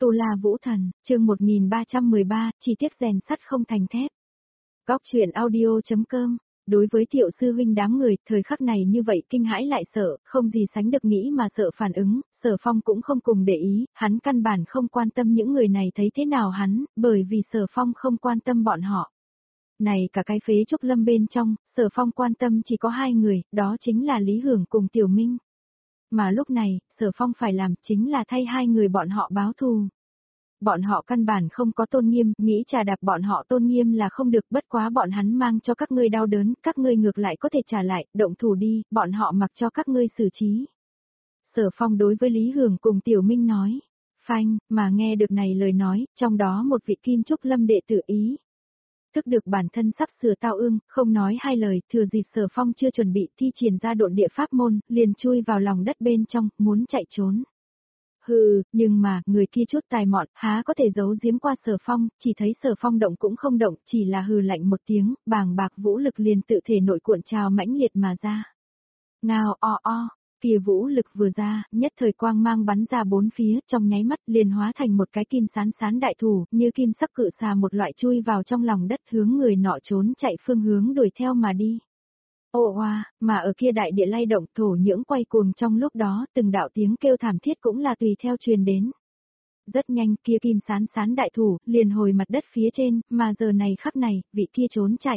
Tu La Vũ Thần, chương 1313, chi tiết rèn sắt không thành thép. Góc truyện audio.com. Đối với Thiệu sư huynh đám người, thời khắc này như vậy kinh hãi lại sợ, không gì sánh được nghĩ mà sợ phản ứng, Sở Phong cũng không cùng để ý, hắn căn bản không quan tâm những người này thấy thế nào hắn, bởi vì Sở Phong không quan tâm bọn họ. Này cả cái phế trúc lâm bên trong, Sở Phong quan tâm chỉ có hai người, đó chính là Lý Hưởng cùng Tiểu Minh. Mà lúc này, Sở Phong phải làm chính là thay hai người bọn họ báo thù. Bọn họ căn bản không có tôn nghiêm, nghĩ trà đạp bọn họ tôn nghiêm là không được, bất quá bọn hắn mang cho các ngươi đau đớn, các ngươi ngược lại có thể trả lại, động thủ đi, bọn họ mặc cho các ngươi xử trí. Sở Phong đối với Lý Hưởng cùng Tiểu Minh nói. Phanh, mà nghe được này lời nói, trong đó một vị Kim Trúc Lâm đệ tử ý. Thức được bản thân sắp sửa tao ương, không nói hai lời, thừa dịp Sở Phong chưa chuẩn bị thi triển ra độn địa pháp môn, liền chui vào lòng đất bên trong, muốn chạy trốn. Hừ, nhưng mà, người kia chút tài mọn, há có thể giấu giếm qua Sở Phong, chỉ thấy Sở Phong động cũng không động, chỉ là hừ lạnh một tiếng, bàng bạc vũ lực liền tự thể nội cuộn trào mãnh liệt mà ra. Ngao o o, kia vũ lực vừa ra, nhất thời quang mang bắn ra bốn phía, trong nháy mắt liền hóa thành một cái kim sán sán đại thủ, như kim sắc cự xà một loại chui vào trong lòng đất hướng người nọ trốn chạy phương hướng đuổi theo mà đi. Ồ hoa, mà ở kia đại địa lay động thổ nhưỡng quay cuồng trong lúc đó, từng đạo tiếng kêu thảm thiết cũng là tùy theo truyền đến. Rất nhanh kia kim sán sán đại thủ, liền hồi mặt đất phía trên, mà giờ này khắc này, vị kia trốn chạy.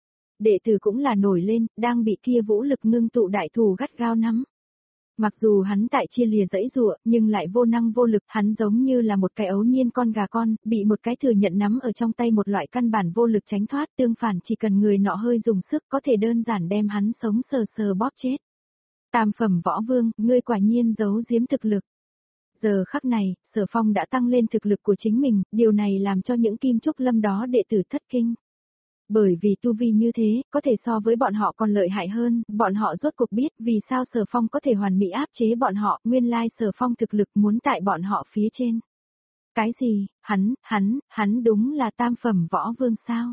Đệ tử cũng là nổi lên, đang bị kia vũ lực ngưng tụ đại thủ gắt gao nắm. Mặc dù hắn tại chia lìa dãy dụa, nhưng lại vô năng vô lực, hắn giống như là một cái ấu niên con gà con, bị một cái thừa nhận nắm ở trong tay một loại căn bản vô lực tránh thoát, tương phản chỉ cần người nọ hơi dùng sức có thể đơn giản đem hắn sống sờ sờ bóp chết. Tam phẩm võ vương, ngươi quả nhiên giấu giếm thực lực. Giờ khắc này, Sở Phong đã tăng lên thực lực của chính mình, điều này làm cho những Kim Trúc Lâm đó đệ tử thất kinh. Bởi vì tu vi như thế, có thể so với bọn họ còn lợi hại hơn, bọn họ rốt cuộc biết vì sao Sở Phong có thể hoàn mỹ áp chế bọn họ, nguyên lai Sở Phong thực lực muốn tại bọn họ phía trên. Cái gì, hắn đúng là tam phẩm võ vương sao?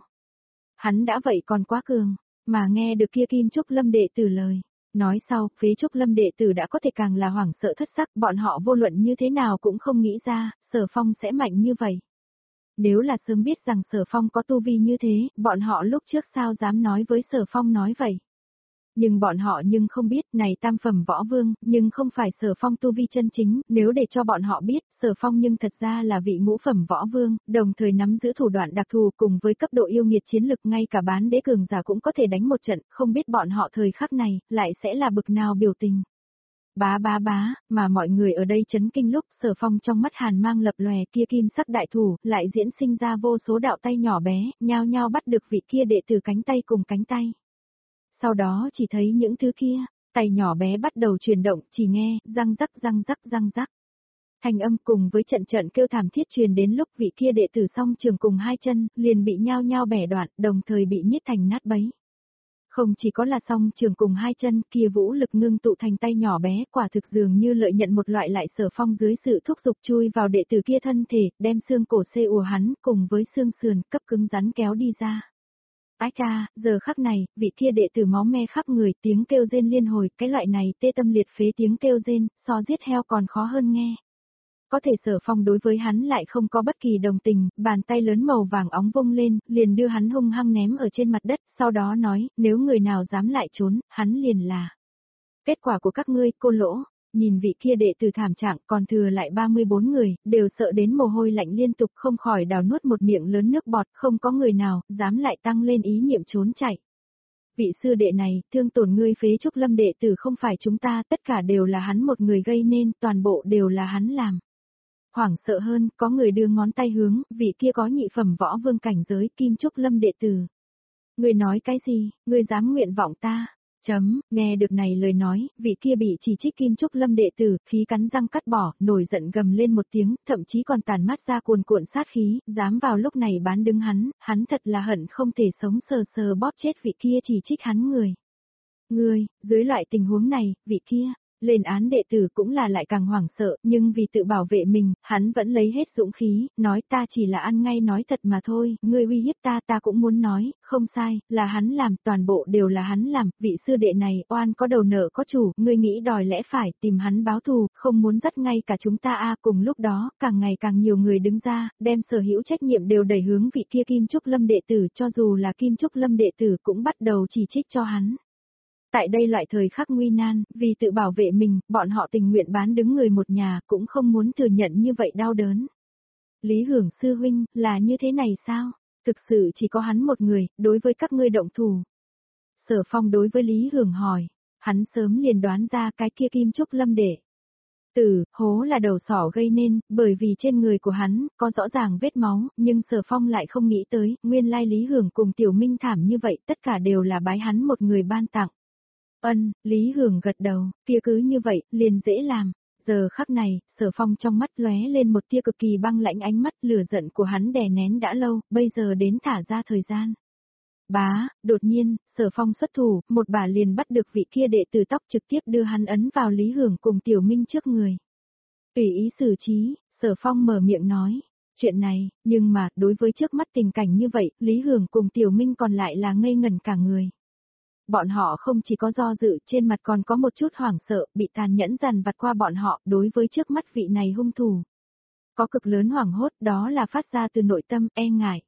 Hắn đã vậy còn quá cường, mà nghe được kia Kim Trúc Lâm đệ tử lời. Nói sau, phế Trúc Lâm đệ tử đã có thể càng là hoảng sợ thất sắc, bọn họ vô luận như thế nào cũng không nghĩ ra, Sở Phong sẽ mạnh như vậy. Nếu là sớm biết rằng Sở Phong có tu vi như thế, bọn họ lúc trước sao dám nói với Sở Phong nói vậy. Nhưng bọn họ nhưng không biết, này tam phẩm võ vương, nhưng không phải Sở Phong tu vi chân chính, nếu để cho bọn họ biết, Sở Phong nhưng thật ra là vị ngũ phẩm võ vương, đồng thời nắm giữ thủ đoạn đặc thù cùng với cấp độ yêu nghiệt chiến lực ngay cả bán đế cường giả cũng có thể đánh một trận, không biết bọn họ thời khắc này, lại sẽ là bực nào biểu tình. Bá, mà mọi người ở đây chấn kinh lúc Sở Phong trong mắt hàn mang lập lòe kia kim sắc đại thủ, lại diễn sinh ra vô số đạo tay nhỏ bé, nhao nhao bắt được vị kia đệ tử cánh tay cùng cánh tay. Sau đó chỉ thấy những thứ kia, tay nhỏ bé bắt đầu chuyển động, chỉ nghe, răng rắc. Thanh âm cùng với trận kêu thảm thiết truyền đến lúc vị kia đệ tử song trường cùng hai chân, liền bị nhao nhao bẻ đoạn, đồng thời bị niết thành nát bấy. Không chỉ có là song trường cùng hai chân, kia vũ lực ngưng tụ thành tay nhỏ bé, quả thực dường như lợi nhận một loại lại Sở Phong dưới sự thúc giục chui vào đệ tử kia thân thể, đem xương cổ xê ùa hắn, cùng với xương sườn, cấp cứng rắn kéo đi ra. Ái ca, giờ khắc này, vị kia đệ tử máu me khắp người, tiếng kêu rên liên hồi, cái loại này tê tâm liệt phế tiếng kêu rên, so giết heo còn khó hơn nghe. Có thể Sở Phong đối với hắn lại không có bất kỳ đồng tình, bàn tay lớn màu vàng óng vung lên, liền đưa hắn hung hăng ném ở trên mặt đất, sau đó nói, nếu người nào dám lại trốn, hắn liền là. Kết quả của các ngươi, cô lỗ, nhìn vị kia đệ tử thảm trạng còn thừa lại 34 người, đều sợ đến mồ hôi lạnh liên tục không khỏi đào nuốt một miệng lớn nước bọt, không có người nào, dám lại tăng lên ý niệm trốn chạy. Vị sư đệ này, thương tổn ngươi phế Trúc Lâm đệ tử không phải chúng ta, tất cả đều là hắn một người gây nên, toàn bộ đều là hắn làm. Hoảng sợ hơn, có người đưa ngón tay hướng, vị kia có nhị phẩm võ vương cảnh giới Kim Trúc Lâm đệ tử. Ngươi nói cái gì, ngươi dám nguyện vọng ta? Nghe được này lời nói, vị kia bị chỉ trích Kim Trúc Lâm đệ tử, khí cắn răng cắt bỏ, nổi giận gầm lên một tiếng, thậm chí còn tàn mắt ra cuồn cuộn sát khí, dám vào lúc này bán đứng hắn thật là hận không thể sống sờ sờ bóp chết vị kia chỉ trích hắn người. Ngươi, dưới loại tình huống này, vị kia, Lên án đệ tử cũng là lại càng hoảng sợ, nhưng vì tự bảo vệ mình, hắn vẫn lấy hết dũng khí, nói ta chỉ là ăn ngay nói thật mà thôi, ngươi uy hiếp ta cũng muốn nói, không sai, là hắn làm, toàn bộ đều là hắn làm, vị sư đệ này, oan có đầu nợ có chủ, ngươi nghĩ đòi lẽ phải, tìm hắn báo thù, không muốn dắt ngay cả chúng ta cùng lúc đó, càng ngày càng nhiều người đứng ra, đem sở hữu trách nhiệm đều đẩy hướng vị kia Kim Trúc Lâm đệ tử, cho dù là Kim Trúc Lâm đệ tử cũng bắt đầu chỉ trích cho hắn. Tại đây loại thời khắc nguy nan, vì tự bảo vệ mình, bọn họ tình nguyện bán đứng người một nhà, cũng không muốn thừa nhận như vậy đau đớn. Lý Hưởng sư huynh, là như thế này sao? Thực sự chỉ có hắn một người, đối với các ngươi động thủ. Sở Phong đối với Lý Hưởng hỏi, hắn sớm liền đoán ra cái kia Kim Trúc Lâm đệ tử, hố là đầu sỏ gây nên, bởi vì trên người của hắn, có rõ ràng vết máu, nhưng Sở Phong lại không nghĩ tới, nguyên lai Lý Hưởng cùng Tiểu Minh thảm như vậy, tất cả đều là bái hắn một người ban tặng. Lý Hưởng gật đầu, kia cứ như vậy, liền dễ làm. Giờ khắc này, Sở Phong trong mắt lóe lên một tia cực kỳ băng lãnh ánh mắt, lửa giận của hắn đè nén đã lâu, bây giờ đến thả ra thời gian. Đột nhiên, Sở Phong xuất thủ, một bà liền bắt được vị kia đệ tử tóc trực tiếp đưa hắn ấn vào Lý Hưởng cùng Tiểu Minh trước người. Tùy ý xử trí, Sở Phong mở miệng nói. Chuyện này, nhưng mà, đối với trước mắt tình cảnh như vậy, Lý Hưởng cùng Tiểu Minh còn lại là ngây ngẩn cả người. Bọn họ không chỉ có do dự, trên mặt còn có một chút hoảng sợ, bị tàn nhẫn dằn vặt qua bọn họ, đối với trước mắt vị này hung thủ. Có cực lớn hoảng hốt, đó là phát ra từ nội tâm, e ngại.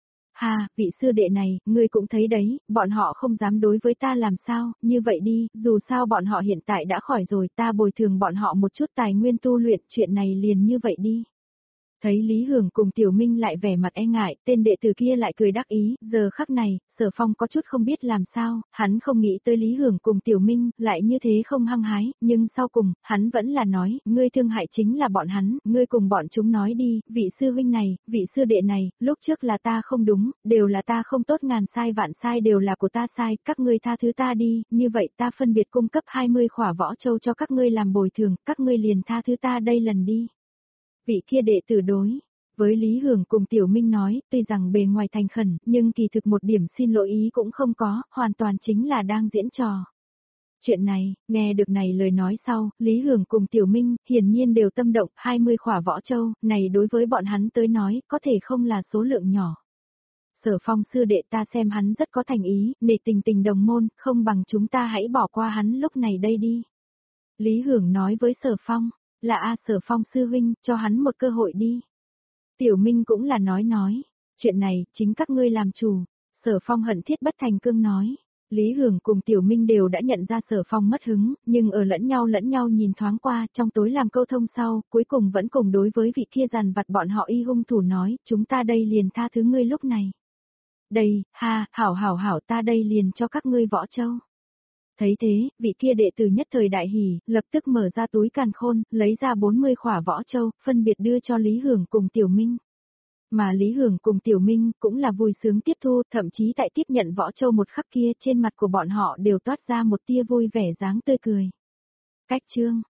Vị sư đệ này, ngươi cũng thấy đấy, bọn họ không dám đối với ta làm sao, như vậy đi, dù sao bọn họ hiện tại đã khỏi rồi, ta bồi thường bọn họ một chút tài nguyên tu luyện, chuyện này liền như vậy đi. Thấy Lý Hưởng cùng Tiểu Minh lại vẻ mặt e ngại, tên đệ tử kia lại cười đắc ý, giờ khắc này, Sở Phong có chút không biết làm sao, hắn không nghĩ tới Lý Hưởng cùng Tiểu Minh, lại như thế không hăng hái, nhưng sau cùng, hắn vẫn là nói, ngươi thương hại chính là bọn hắn, ngươi cùng bọn chúng nói đi, vị sư huynh này, vị sư đệ này, lúc trước là ta không đúng, đều là ta không tốt, ngàn sai vạn sai đều là của ta sai, các ngươi tha thứ ta đi, như vậy ta phân biệt cung cấp 20 khỏa võ châu cho các ngươi làm bồi thường, các ngươi liền tha thứ ta đây lần đi. Vị kia đệ tử đối với Lý Hưởng cùng Tiểu Minh nói, tuy rằng bề ngoài thành khẩn, nhưng kỳ thực một điểm xin lỗi ý cũng không có, hoàn toàn chính là đang diễn trò. Chuyện này, nghe được này lời nói sau, Lý Hưởng cùng Tiểu Minh, hiển nhiên đều tâm động, 20 khỏa võ châu, này đối với bọn hắn tới nói, có thể không là số lượng nhỏ. Sở Phong sư đệ ta xem hắn rất có thành ý, nể tình đồng môn, không bằng chúng ta hãy bỏ qua hắn lúc này đây đi. Lý Hưởng nói với Sở Phong. Sở Phong sư huynh, cho hắn một cơ hội đi. Tiểu Minh cũng là nói, chuyện này, chính các ngươi làm chủ. Sở Phong hận thiết bất thành cương nói. Lý Hưởng cùng Tiểu Minh đều đã nhận ra Sở Phong mất hứng, nhưng ở lẫn nhau nhìn thoáng qua, trong tối làm câu thông sau, cuối cùng vẫn cùng đối với vị kia dằn vặt bọn họ y hung thủ nói, chúng ta đây liền tha thứ ngươi lúc này. Đây, hảo ta đây liền cho các ngươi võ châu. Thấy thế, vị kia đệ tử nhất thời đại hỉ, lập tức mở ra túi càn khôn, lấy ra 40 khỏa võ châu, phân biệt đưa cho Lý Hưởng cùng Tiểu Minh. Mà Lý Hưởng cùng Tiểu Minh cũng là vui sướng tiếp thu, thậm chí tại tiếp nhận võ châu một khắc kia trên mặt của bọn họ đều toát ra một tia vui vẻ dáng tươi cười. Cách chương